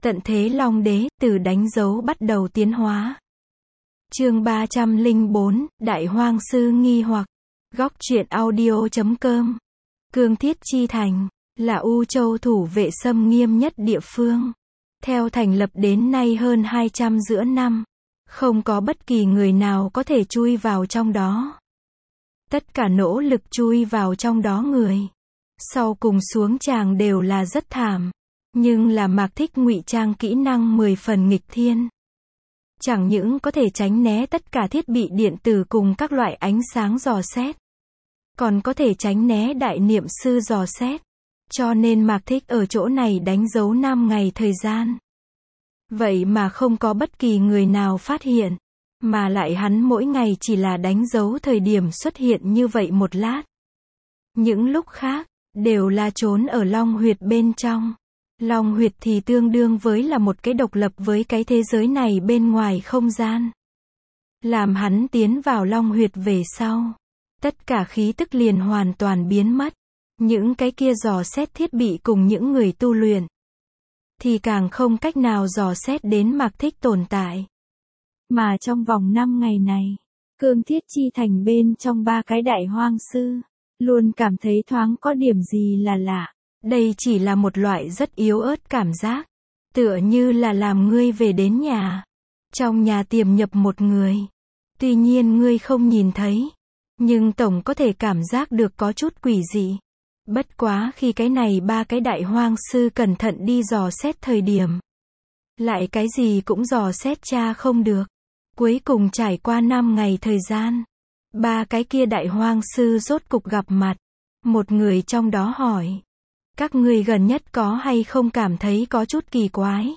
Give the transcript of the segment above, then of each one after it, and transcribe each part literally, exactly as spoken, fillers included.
Tận thế Long Đế, từ đánh dấu bắt đầu tiến hóa. Chương ba trăm lẻ bốn, Đại Hoang Sư nghi hoặc. Góc truyện audio chấm com. Cương Thiết Chi Thành, là U Châu thủ vệ xâm nghiêm nhất địa phương. Theo thành lập đến nay hơn hai trăm giữa năm, không có bất kỳ người nào có thể chui vào trong đó. Tất cả nỗ lực chui vào trong đó người, sau cùng xuống tràng đều là rất thảm. Nhưng là Mạc Thích ngụy trang kỹ năng mười phần nghịch thiên. Chẳng những có thể tránh né tất cả thiết bị điện tử cùng các loại ánh sáng dò xét, còn có thể tránh né đại niệm sư dò xét. Cho nên Mạc Thích ở chỗ này đánh dấu năm ngày thời gian. Vậy mà không có bất kỳ người nào phát hiện. Mà lại hắn mỗi ngày chỉ là đánh dấu thời điểm xuất hiện như vậy một lát. Những lúc khác, đều là trốn ở Long Huyệt bên trong. Long Huyệt thì tương đương với là một cái độc lập với cái thế giới này bên ngoài không gian. Làm hắn tiến vào Long Huyệt về sau, tất cả khí tức liền hoàn toàn biến mất. Những cái kia dò xét thiết bị cùng những người tu luyện, thì càng không cách nào dò xét đến Mạc Thích tồn tại. Mà trong vòng năm ngày này, Cương Thiết Chi Thành bên trong ba cái đại hoang sư, luôn cảm thấy thoáng có điểm gì là lạ. Đây chỉ là một loại rất yếu ớt cảm giác, tựa như là làm ngươi về đến nhà. Trong nhà tiềm nhập một người. Tuy nhiên ngươi không nhìn thấy, nhưng tổng có thể cảm giác được có chút quỷ dị. Bất quá khi cái này ba cái đại hoang sư cẩn thận đi dò xét thời điểm, lại cái gì cũng dò xét tra không được. Cuối cùng trải qua năm ngày thời gian, ba cái kia đại hoang sư rốt cục gặp mặt. Một người trong đó hỏi, các ngươi gần nhất có hay không cảm thấy có chút kỳ quái?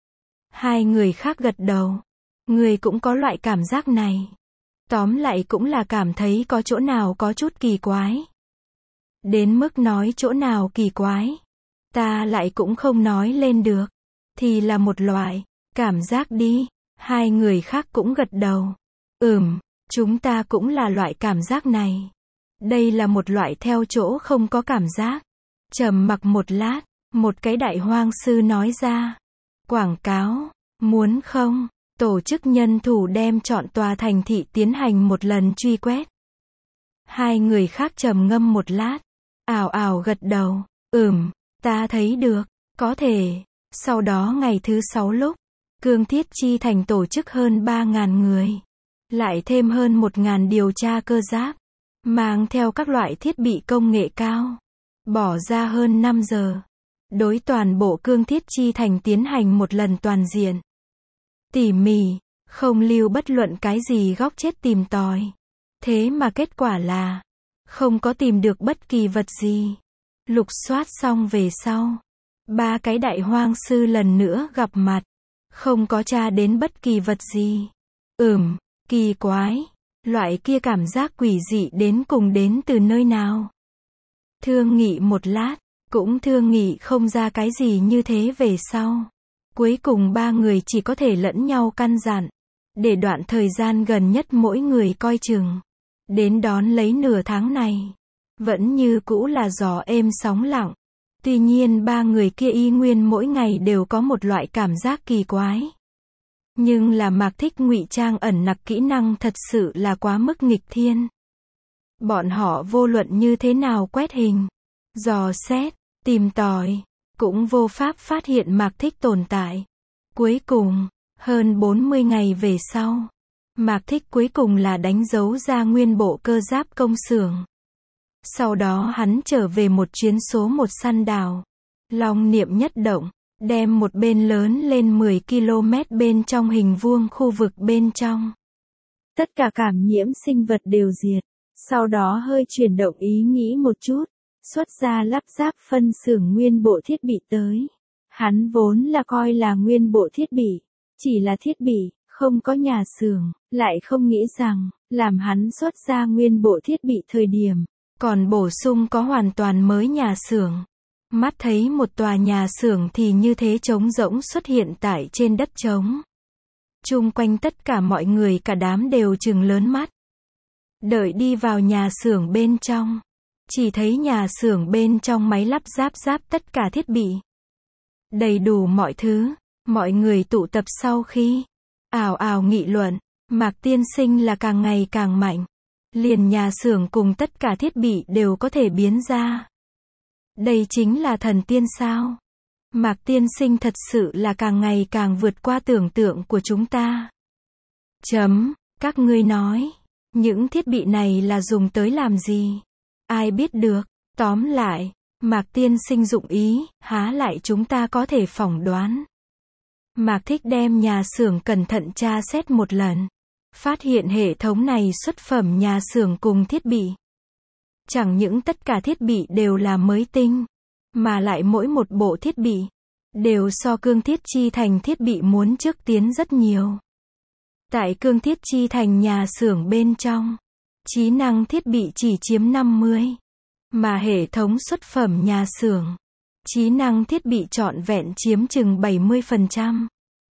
Hai người khác gật đầu. Người cũng có loại cảm giác này. Tóm lại cũng là cảm thấy có chỗ nào có chút kỳ quái. Đến mức nói chỗ nào kỳ quái, ta lại cũng không nói lên được. Thì là một loại cảm giác đi. Hai người khác cũng gật đầu. Ừm, chúng ta cũng là loại cảm giác này. Đây là một loại theo chỗ không có cảm giác. Trầm mặc một lát, một cái đại hoang sư nói ra. Quảng cáo, muốn không? Tổ chức nhân thủ đem chọn tòa thành thị tiến hành một lần truy quét. Hai người khác trầm ngâm một lát, ào ào gật đầu. Ừm, ta thấy được, có thể. Sau đó ngày thứ sáu lúc, Cương Thiết Chi Thành tổ chức hơn ba ngàn người. Lại thêm hơn một ngàn điều tra cơ giáp, mang theo các loại thiết bị công nghệ cao. Bỏ ra hơn năm giờ. Đối toàn bộ Cương Thiết Chi Thành tiến hành một lần toàn diện. Tỉ mỉ, không lưu bất luận cái gì góc chết tìm tòi. Thế mà kết quả là, không có tìm được bất kỳ vật gì. Lục soát xong về sau, ba cái đại hoang sư lần nữa gặp mặt. Không có tra đến bất kỳ vật gì. Ừm, kỳ quái. Loại kia cảm giác quỷ dị đến cùng đến từ nơi nào? Thương nghị một lát, cũng thương nghị không ra cái gì như thế về sau. Cuối cùng ba người chỉ có thể lẫn nhau căn dặn, để đoạn thời gian gần nhất mỗi người coi chừng. Đến đón lấy nửa tháng này, vẫn như cũ là gió êm sóng lặng. Tuy nhiên ba người kia y nguyên mỗi ngày đều có một loại cảm giác kỳ quái. Nhưng là Mạc Thích ngụy trang ẩn nặc kỹ năng thật sự là quá mức nghịch thiên. Bọn họ vô luận như thế nào quét hình, dò xét, tìm tòi, cũng vô pháp phát hiện Mạc Thích tồn tại. Cuối cùng, hơn bốn mươi ngày về sau, Mạc Thích cuối cùng là đánh dấu ra nguyên bộ cơ giáp công xưởng. Sau đó hắn trở về một chuyến số một săn đào. Long niệm nhất động, đem một bên lớn lên mười ki lô mét bên trong hình vuông khu vực bên trong. Tất cả cảm nhiễm sinh vật đều diệt. Sau đó hơi chuyển động ý nghĩ một chút, xuất ra lắp ráp phân xưởng nguyên bộ thiết bị tới. Hắn vốn là coi là nguyên bộ thiết bị, chỉ là thiết bị, không có nhà xưởng, lại không nghĩ rằng, làm hắn xuất ra nguyên bộ thiết bị thời điểm, còn bổ sung có hoàn toàn mới nhà xưởng. Mắt thấy một tòa nhà xưởng thì như thế trống rỗng xuất hiện tại trên đất trống. Chung quanh tất cả mọi người cả đám đều trừng lớn mắt. Đợi đi vào nhà xưởng bên trong, chỉ thấy nhà xưởng bên trong máy lắp ráp ráp tất cả thiết bị. Đầy đủ mọi thứ, Mọi người tụ tập sau khi ào ào nghị luận, Mạc Tiên Sinh là càng ngày càng mạnh. Liền nhà xưởng cùng tất cả thiết bị đều có thể biến ra. Đây chính là thần tiên sao? Mạc Tiên Sinh thật sự là càng ngày càng vượt qua tưởng tượng của chúng ta. Chấm, các ngươi nói, những thiết bị này là dùng tới làm gì? Ai biết được, tóm lại, Mạc Tiên Sinh dụng ý, há lại chúng ta có thể phỏng đoán. Mạc Thích đem nhà xưởng cẩn thận tra xét một lần. Phát hiện hệ thống này xuất phẩm nhà xưởng cùng thiết bị. Chẳng những tất cả thiết bị đều là mới tinh, mà lại mỗi một bộ thiết bị đều so Cương Thiết Chi Thành thiết bị muốn trước tiến rất nhiều. Tại Cương Thiết Chi Thành nhà xưởng bên trong, trí năng thiết bị chỉ chiếm năm mươi, mà hệ thống xuất phẩm nhà xưởng, trí năng thiết bị trọn vẹn chiếm chừng bảy mươi phần trăm.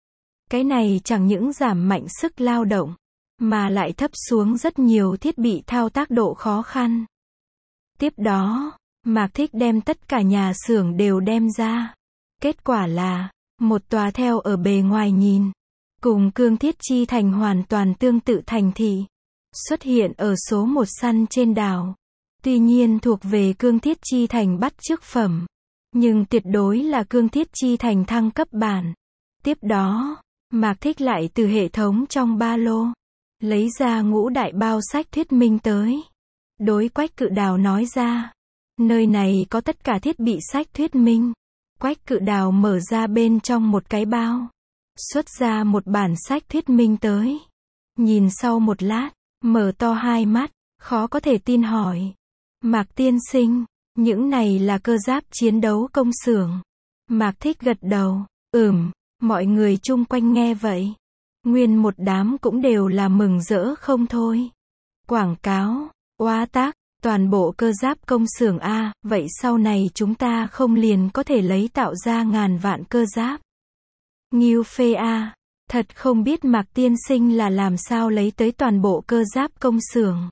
Cái này chẳng những giảm mạnh sức lao động, mà lại thấp xuống rất nhiều thiết bị thao tác độ khó khăn. Tiếp đó, Mạc Thích đem tất cả nhà xưởng đều đem ra. Kết quả là, một tòa theo ở bề ngoài nhìn, cùng Cương Thiết Chi Thành hoàn toàn tương tự thành thị, xuất hiện ở số một săn trên đảo. Tuy nhiên thuộc về Cương Thiết Chi Thành bắt chước phẩm, nhưng tuyệt đối là Cương Thiết Chi Thành thăng cấp bản. Tiếp đó, Mạc Thích lại từ hệ thống trong ba lô lấy ra ngũ đại bao sách thuyết minh tới. Đối Quách Cự Đào nói ra, nơi này có tất cả thiết bị sách thuyết minh. Quách Cự Đào mở ra bên trong một cái bao, xuất ra một bản sách thuyết minh tới. Nhìn sau một lát, mở to hai mắt, khó có thể tin hỏi. Mạc Tiên Sinh, những này là cơ giáp chiến đấu công xưởng. Mạc Thích gật đầu, ừm, mọi người chung quanh nghe vậy. Nguyên một đám cũng đều là mừng rỡ không thôi. Quảng cáo, oa tác, toàn bộ cơ giáp công xưởng A, vậy sau này chúng ta không liền có thể lấy tạo ra ngàn vạn cơ giáp. Nghiêu phê A, thật không biết Mạc Tiên Sinh là làm sao lấy tới toàn bộ cơ giáp công xưởng.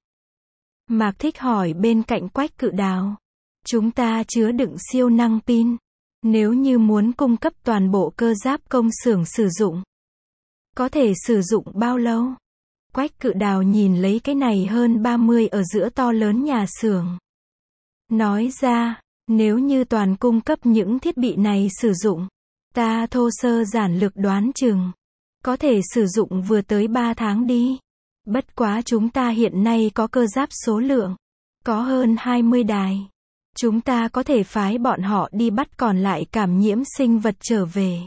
Mạc Thích hỏi bên cạnh Quách Cự Đào. Chúng ta chứa đựng siêu năng pin. Nếu như muốn cung cấp toàn bộ cơ giáp công xưởng sử dụng, có thể sử dụng bao lâu? Quách Cự Đào nhìn lấy cái này hơn ba mươi ở giữa to lớn nhà xưởng. Nói ra, nếu như toàn cung cấp những thiết bị này sử dụng, ta thô sơ giản lược đoán chừng, có thể sử dụng vừa tới ba tháng đi. Bất quá chúng ta hiện nay có cơ giáp số lượng, có hơn hai mươi đài. Chúng ta có thể phái bọn họ đi bắt còn lại cảm nhiễm sinh vật trở về.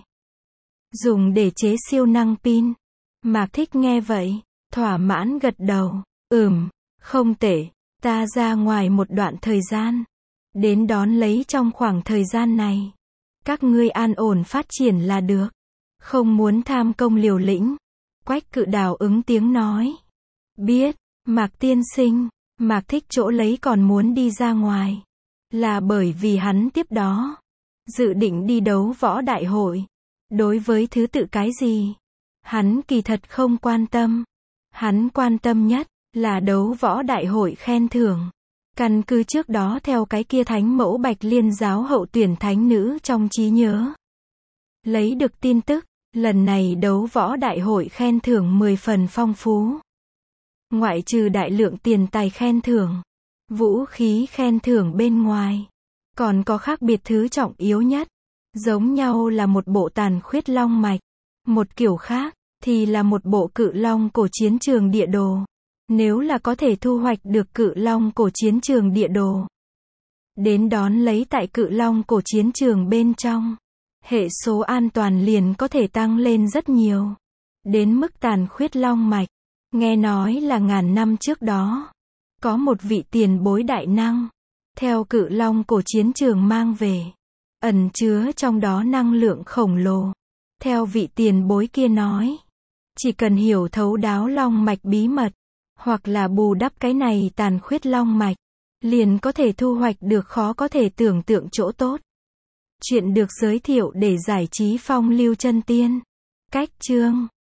Dùng để chế siêu năng pin. Mạc Thích nghe vậy, thỏa mãn gật đầu. Ừm, không tệ, ta ra ngoài một đoạn thời gian. Đến đón lấy trong khoảng thời gian này. Các ngươi an ổn phát triển là được. Không muốn tham công liều lĩnh. Quách Cự Đào ứng tiếng nói. Biết, Mạc Tiên Sinh, Mạc Thích chỗ lấy còn muốn đi ra ngoài. Là bởi vì hắn tiếp đó dự định đi đấu võ đại hội. Đối với thứ tự cái gì, hắn kỳ thật không quan tâm. Hắn quan tâm nhất là đấu võ đại hội khen thưởng. Căn cứ trước đó theo cái kia thánh mẫu Bạch Liên giáo hậu tuyển thánh nữ trong trí nhớ. Lấy được tin tức, lần này đấu võ đại hội khen thưởng mười phần phong phú. Ngoại trừ đại lượng tiền tài khen thưởng, vũ khí khen thưởng bên ngoài, còn có khác biệt thứ trọng yếu nhất. Giống nhau là một bộ tàn khuyết long mạch, một kiểu khác thì là một bộ cự long cổ chiến trường địa đồ. Nếu là có thể thu hoạch được cự long cổ chiến trường địa đồ, đến đón lấy tại cự long cổ chiến trường bên trong, hệ số an toàn liền có thể tăng lên rất nhiều. Đến mức tàn khuyết long mạch, nghe nói là ngàn năm trước đó, có một vị tiền bối đại năng, theo cự long cổ chiến trường mang về, ẩn chứa trong đó năng lượng khổng lồ. Theo vị tiền bối kia nói, chỉ cần hiểu thấu đáo long mạch bí mật, hoặc là bù đắp cái này tàn khuyết long mạch, liền có thể thu hoạch được khó có thể tưởng tượng chỗ tốt. Chuyện được giới thiệu để giải trí phong lưu chân tiên. Cách chương